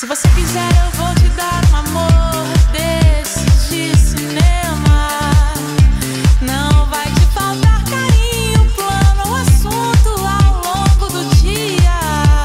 Se você quiser, eu vou te dar um amor desses de cinema. Não vai te faltar carinho, plano, assunto ao longo do dia.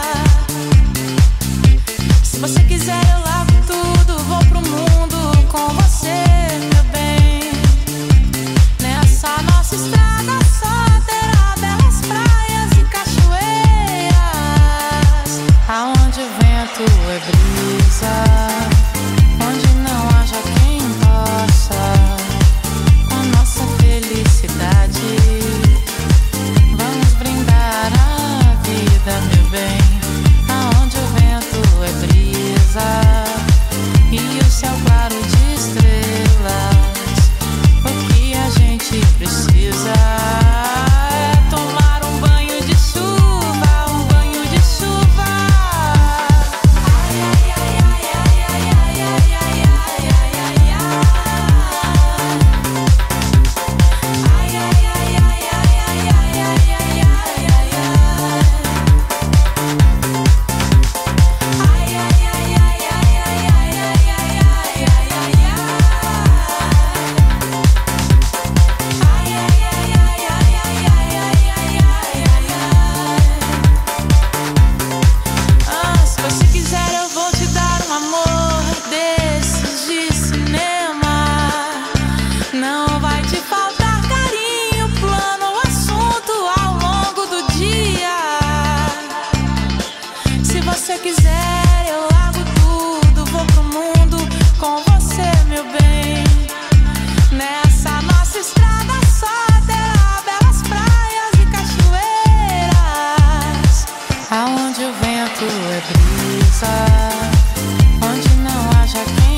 Se você quiser, eu largo tudo, vou pro mundo com você, meu bem. Nessa nossa estrada só terá belas praias e cachoeiras, aonde o vento é brisa, onde não haja quem possa com nossa felicidade. Vamos brindar a vida, meu bem, aonde o vento é brisa e o céu claro de estrelas. O que a gente precisa é tomar um banho de chuva, um banho de chuva. Ai, ai, ai, ai, ai, ai, ai, ai, ai, ai, ai, ai. Ai, ai, ai, ai, ai, ai, ai, ai, ai, ai, ai, ai. Ai, ai, ai, ai, ai, ai, ai, ai, ai, ai, ai, ai, ai. Se você quiser, eu vou te dar um amor desses de cinema. Não vai te faltar carinho, plano, assunto ao longo do dia. Se você quiser, eu largo tudo, vou pro mundo com você, meu bem. Nessa nossa estrada só terá belas praias e cachoeiras, aonde o vento é brisa, onde não haja quem